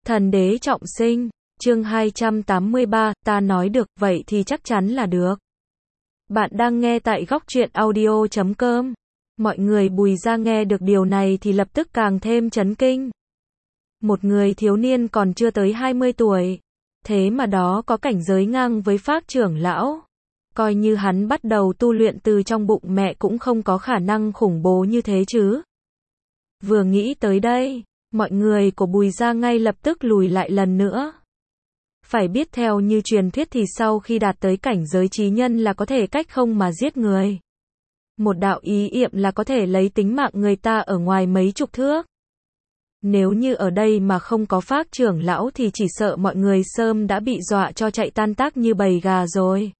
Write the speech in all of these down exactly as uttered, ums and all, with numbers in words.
Thần đế trọng sinh, chương hai trăm tám mươi ba, ta nói được, vậy thì chắc chắn là được. Bạn đang nghe tại góc truyện audio chấm com. Mọi người Bùi Gia nghe được điều này thì lập tức càng thêm chấn kinh. Một người thiếu niên còn chưa tới hai mươi tuổi, thế mà đó có cảnh giới ngang với Phác trưởng lão. Coi như hắn bắt đầu tu luyện từ trong bụng mẹ cũng không có khả năng khủng bố như thế chứ. Vừa nghĩ tới đây, mọi người của Bùi Gia ngay lập tức lùi lại lần nữa. Phải biết theo như truyền thuyết thì sau khi đạt tới cảnh giới chí nhân là có thể cách không mà giết người. Một đạo ý yệm là có thể lấy tính mạng người ta ở ngoài mấy chục thước. Nếu như ở đây mà không có Phác trưởng lão thì chỉ sợ mọi người sớm đã bị dọa cho chạy tan tác như bầy gà rồi.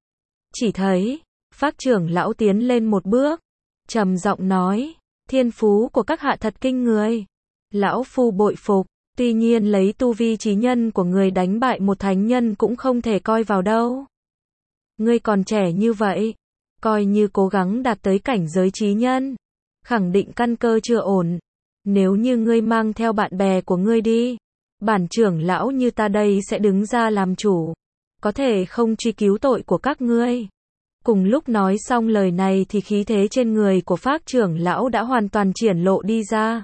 Chỉ thấy, Phác trưởng lão tiến lên một bước, trầm giọng nói, thiên phú của các hạ thật kinh người. Lão phu bội phục, tuy nhiên lấy tu vi chí nhân của người đánh bại một thánh nhân cũng không thể coi vào đâu. Ngươi còn trẻ như vậy, coi như cố gắng đạt tới cảnh giới chí nhân, khẳng định căn cơ chưa ổn. Nếu như ngươi mang theo bạn bè của ngươi đi, bản trưởng lão như ta đây sẽ đứng ra làm chủ, có thể không truy cứu tội của các ngươi. Cùng lúc nói xong lời này thì khí thế trên người của Phác trưởng lão đã hoàn toàn triển lộ đi ra.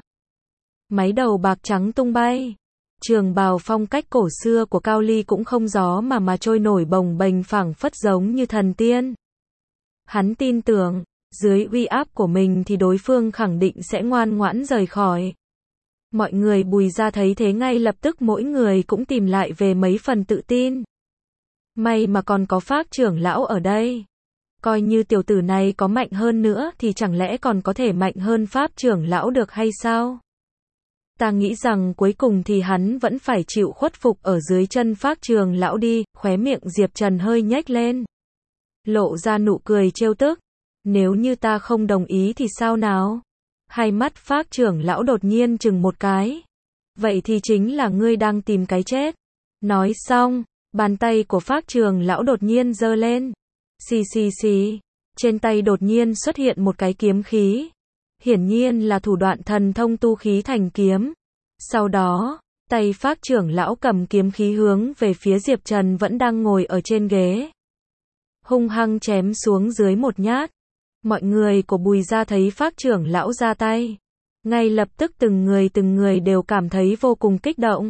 Máy đầu bạc trắng tung bay, trường bào phong cách cổ xưa của Cao Ly cũng không gió mà mà trôi nổi bồng bềnh phảng phất giống như thần tiên. Hắn tin tưởng, dưới uy áp của mình thì đối phương khẳng định sẽ ngoan ngoãn rời khỏi. Mọi người Bùi Gia thấy thế ngay lập tức mỗi người cũng tìm lại về mấy phần tự tin. May mà còn có Phác trưởng lão ở đây. Coi như tiểu tử này có mạnh hơn nữa thì chẳng lẽ còn có thể mạnh hơn Pháp trưởng lão được hay sao? Ta nghĩ rằng cuối cùng thì hắn vẫn phải chịu khuất phục ở dưới chân Phác trưởng lão đi, khóe miệng Diệp Trần hơi nhếch lên. Lộ ra nụ cười trêu tức. Nếu như ta không đồng ý thì sao nào? Hai mắt Phác trưởng lão đột nhiên chừng một cái. Vậy thì chính là ngươi đang tìm cái chết. Nói xong, bàn tay của Phác trưởng lão đột nhiên giơ lên. Xì xì xì, trên tay đột nhiên xuất hiện một cái kiếm khí. Hiển nhiên là thủ đoạn thần thông tu khí thành kiếm. Sau đó, tay Phác trưởng lão cầm kiếm khí hướng về phía Diệp Trần vẫn đang ngồi ở trên ghế. Hung hăng chém xuống dưới một nhát. Mọi người của Bùi Gia thấy Phác trưởng lão ra tay, ngay lập tức từng người từng người đều cảm thấy vô cùng kích động.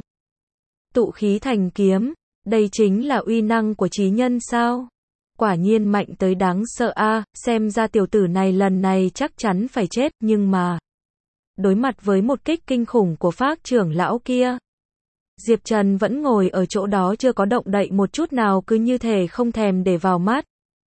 Tụ khí thành kiếm, đây chính là uy năng của chí nhân sao? Quả nhiên mạnh tới đáng sợ a, à, xem ra tiểu tử này lần này chắc chắn phải chết, nhưng mà đối mặt với một kích kinh khủng của Phác trưởng lão kia, Diệp Trần vẫn ngồi ở chỗ đó chưa có động đậy một chút nào, cứ như thể không thèm để vào mắt.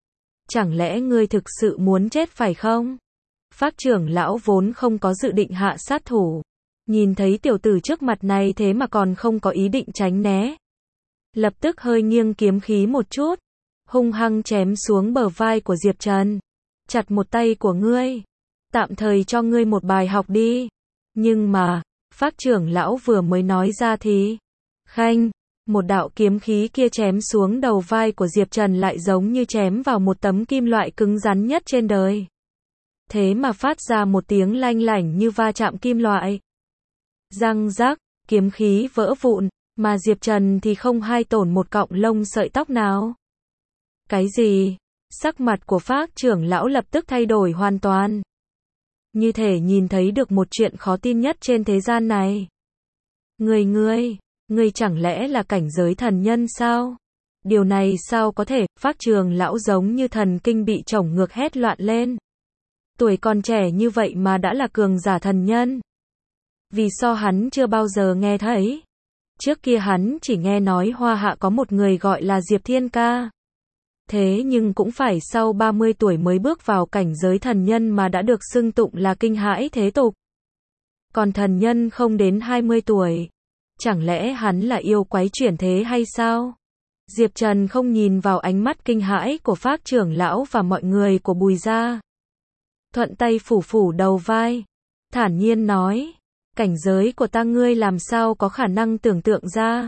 Chẳng lẽ ngươi thực sự muốn chết phải không? Phác trưởng lão vốn không có dự định hạ sát thủ, nhìn thấy tiểu tử trước mặt này thế mà còn không có ý định tránh né, lập tức hơi nghiêng kiếm khí một chút, hung hăng chém xuống bờ vai của Diệp Trần. Chặt một tay của ngươi, tạm thời cho ngươi một bài học đi. Nhưng mà, Phác trưởng lão vừa mới nói ra thì, khanh, một đạo kiếm khí kia chém xuống đầu vai của Diệp Trần lại giống như chém vào một tấm kim loại cứng rắn nhất trên đời. Thế mà phát ra một tiếng lanh lảnh như va chạm kim loại. Răng rắc, kiếm khí vỡ vụn, mà Diệp Trần thì không hai tổn một cọng lông sợi tóc nào. Cái gì? Sắc mặt của Phác trưởng lão lập tức thay đổi hoàn toàn. Như thể nhìn thấy được một chuyện khó tin nhất trên thế gian này. Người ngươi, ngươi chẳng lẽ là cảnh giới thần nhân sao? Điều này sao có thể? Phác trưởng lão giống như thần kinh bị chổng ngược hét loạn lên. Tuổi còn trẻ như vậy mà đã là cường giả thần nhân. Vì sao hắn chưa bao giờ nghe thấy? Trước kia hắn chỉ nghe nói Hoa Hạ có một người gọi là Diệp Thiên Ca. Thế nhưng cũng phải sau ba mươi tuổi mới bước vào cảnh giới thần nhân mà đã được xưng tụng là kinh hãi thế tục. Còn thần nhân không đến hai mươi tuổi. Chẳng lẽ hắn là yêu quái chuyển thế hay sao? Diệp Trần không nhìn vào ánh mắt kinh hãi của Phác trưởng lão và mọi người của Bùi Gia. Thuận tay phủ phủ đầu vai, thản nhiên nói, cảnh giới của ta ngươi làm sao có khả năng tưởng tượng ra.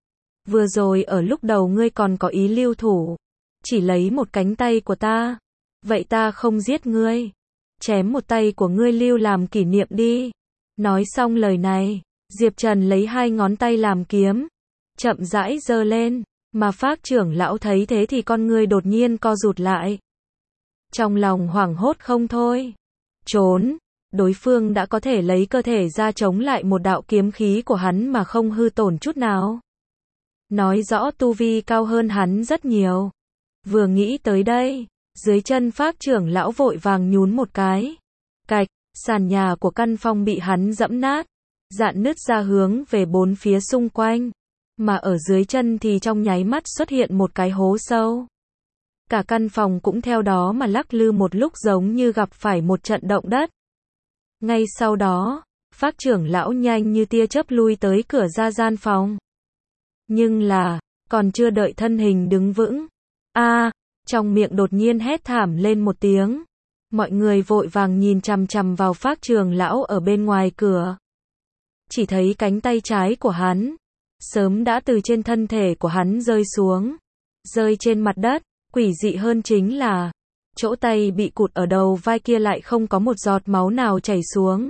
Vừa rồi ở lúc đầu ngươi còn có ý lưu thủ, chỉ lấy một cánh tay của ta. Vậy ta không giết ngươi, chém một tay của ngươi lưu làm kỷ niệm đi. Nói xong lời này, Diệp Trần lấy hai ngón tay làm kiếm, chậm rãi giơ lên, mà Phác trưởng lão thấy thế thì con ngươi đột nhiên co rụt lại. Trong lòng hoảng hốt không thôi. Trốn, đối phương đã có thể lấy cơ thể ra chống lại một đạo kiếm khí của hắn mà không hư tổn chút nào. Nói rõ tu vi cao hơn hắn rất nhiều. Vừa nghĩ tới đây, dưới chân Phác trưởng lão vội vàng nhún một cái. Cạch, sàn nhà của căn phòng bị hắn dẫm nát, rạn nứt ra hướng về bốn phía xung quanh. Mà ở dưới chân thì trong nháy mắt xuất hiện một cái hố sâu. Cả căn phòng cũng theo đó mà lắc lư một lúc giống như gặp phải một trận động đất. Ngay sau đó, Phác trưởng lão nhanh như tia chớp lui tới cửa ra gian phòng. Nhưng là, còn chưa đợi thân hình đứng vững. A, trong miệng đột nhiên hét thảm lên một tiếng. Mọi người vội vàng nhìn chằm chằm vào Phác trưởng lão ở bên ngoài cửa. Chỉ thấy cánh tay trái của hắn, sớm đã từ trên thân thể của hắn rơi xuống. Rơi trên mặt đất, quỷ dị hơn chính là, chỗ tay bị cụt ở đầu vai kia lại không có một giọt máu nào chảy xuống.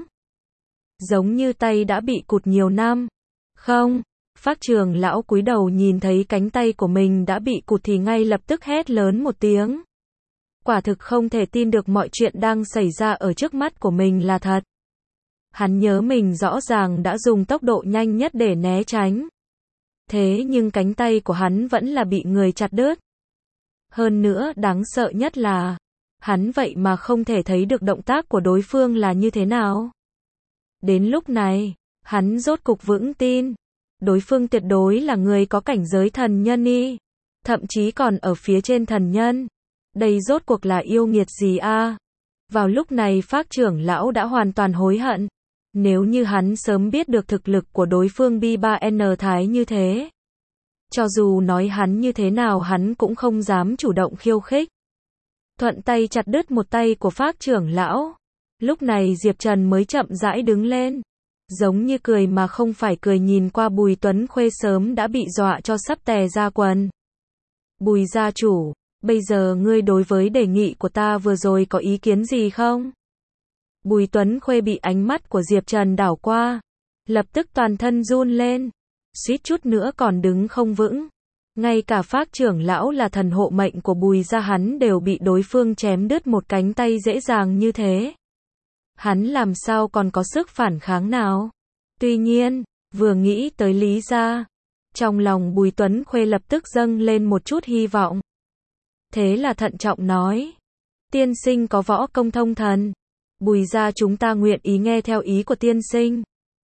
Giống như tay đã bị cụt nhiều năm. Không, Phác trưởng lão cúi đầu nhìn thấy cánh tay của mình đã bị cụt thì ngay lập tức hét lớn một tiếng. Quả thực không thể tin được mọi chuyện đang xảy ra ở trước mắt của mình là thật. Hắn nhớ mình rõ ràng đã dùng tốc độ nhanh nhất để né tránh. Thế nhưng cánh tay của hắn vẫn là bị người chặt đứt. Hơn nữa đáng sợ nhất là, hắn vậy mà không thể thấy được động tác của đối phương là như thế nào. Đến lúc này, hắn rốt cục vững tin, đối phương tuyệt đối là người có cảnh giới thần nhân y, thậm chí còn ở phía trên thần nhân. Đây rốt cuộc là yêu nghiệt gì a? Vào lúc này Phác trưởng lão đã hoàn toàn hối hận. Nếu như hắn sớm biết được thực lực của đối phương B ba N thái như thế, cho dù nói hắn như thế nào hắn cũng không dám chủ động khiêu khích. Thuận tay chặt đứt một tay của Phác trưởng lão. Lúc này Diệp Trần mới chậm rãi đứng lên. Giống như cười mà không phải cười nhìn qua Bùi Tuấn Khuê sớm đã bị dọa cho sắp tè ra quần. Bùi gia chủ, bây giờ ngươi đối với đề nghị của ta vừa rồi có ý kiến gì không? Bùi Tuấn Khuê bị ánh mắt của Diệp Trần đảo qua, lập tức toàn thân run lên, suýt chút nữa còn đứng không vững. Ngay cả Phác trưởng lão là thần hộ mệnh của Bùi gia hắn đều bị đối phương chém đứt một cánh tay dễ dàng như thế. Hắn làm sao còn có sức phản kháng nào? Tuy nhiên, vừa nghĩ tới Lý gia, trong lòng Bùi Tuấn Khuê lập tức dâng lên một chút hy vọng. Thế là thận trọng nói, tiên sinh có võ công thông thần, Bùi gia chúng ta nguyện ý nghe theo ý của tiên sinh.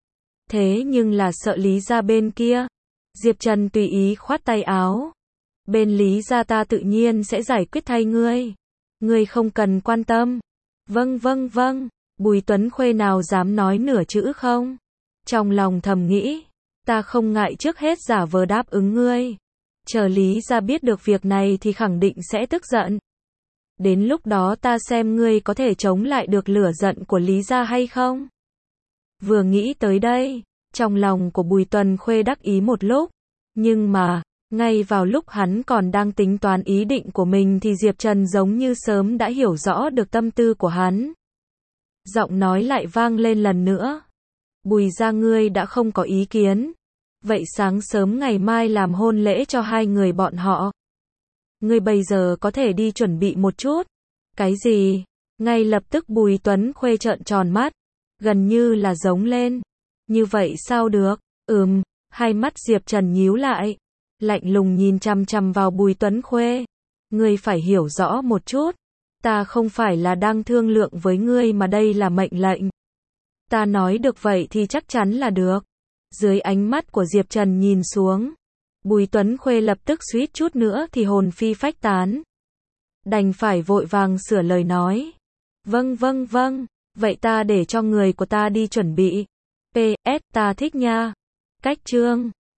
Thế nhưng là sợ Lý gia bên kia. Diệp Trần tùy ý khoát tay áo. Bên Lý gia ta tự nhiên sẽ giải quyết thay ngươi. Ngươi không cần quan tâm. Vâng vâng vâng, Bùi Tuấn Khuê nào dám nói nửa chữ không? Trong lòng thầm nghĩ, ta không ngại trước hết giả vờ đáp ứng ngươi. Chờ Lý gia biết được việc này thì khẳng định sẽ tức giận. Đến lúc đó ta xem ngươi có thể chống lại được lửa giận của Lý gia hay không? Vừa nghĩ tới đây, trong lòng của Bùi Tuấn Khuê đắc ý một lúc. Nhưng mà, ngay vào lúc hắn còn đang tính toán ý định của mình thì Diệp Trần giống như sớm đã hiểu rõ được tâm tư của hắn. Giọng nói lại vang lên lần nữa. Bùi gia ngươi đã không có ý kiến. Vậy sáng sớm ngày mai làm hôn lễ cho hai người bọn họ. Ngươi bây giờ có thể đi chuẩn bị một chút. Cái gì? Ngay lập tức Bùi Tuấn Khuê trợn tròn mắt. Gần như là giống lên. Như vậy sao được? Ừm, hai mắt Diệp Trần nhíu lại. Lạnh lùng nhìn chằm chằm vào Bùi Tuấn Khuê. Ngươi phải hiểu rõ một chút. Ta không phải là đang thương lượng với ngươi mà đây là mệnh lệnh. Ta nói được vậy thì chắc chắn là được. Dưới ánh mắt của Diệp Trần nhìn xuống. Bùi Tuấn Khuê lập tức suýt chút nữa thì hồn phi phách tán. Đành phải vội vàng sửa lời nói. Vâng vâng vâng, vậy ta để cho người của ta đi chuẩn bị. pê ét ta thích nha. Cách chương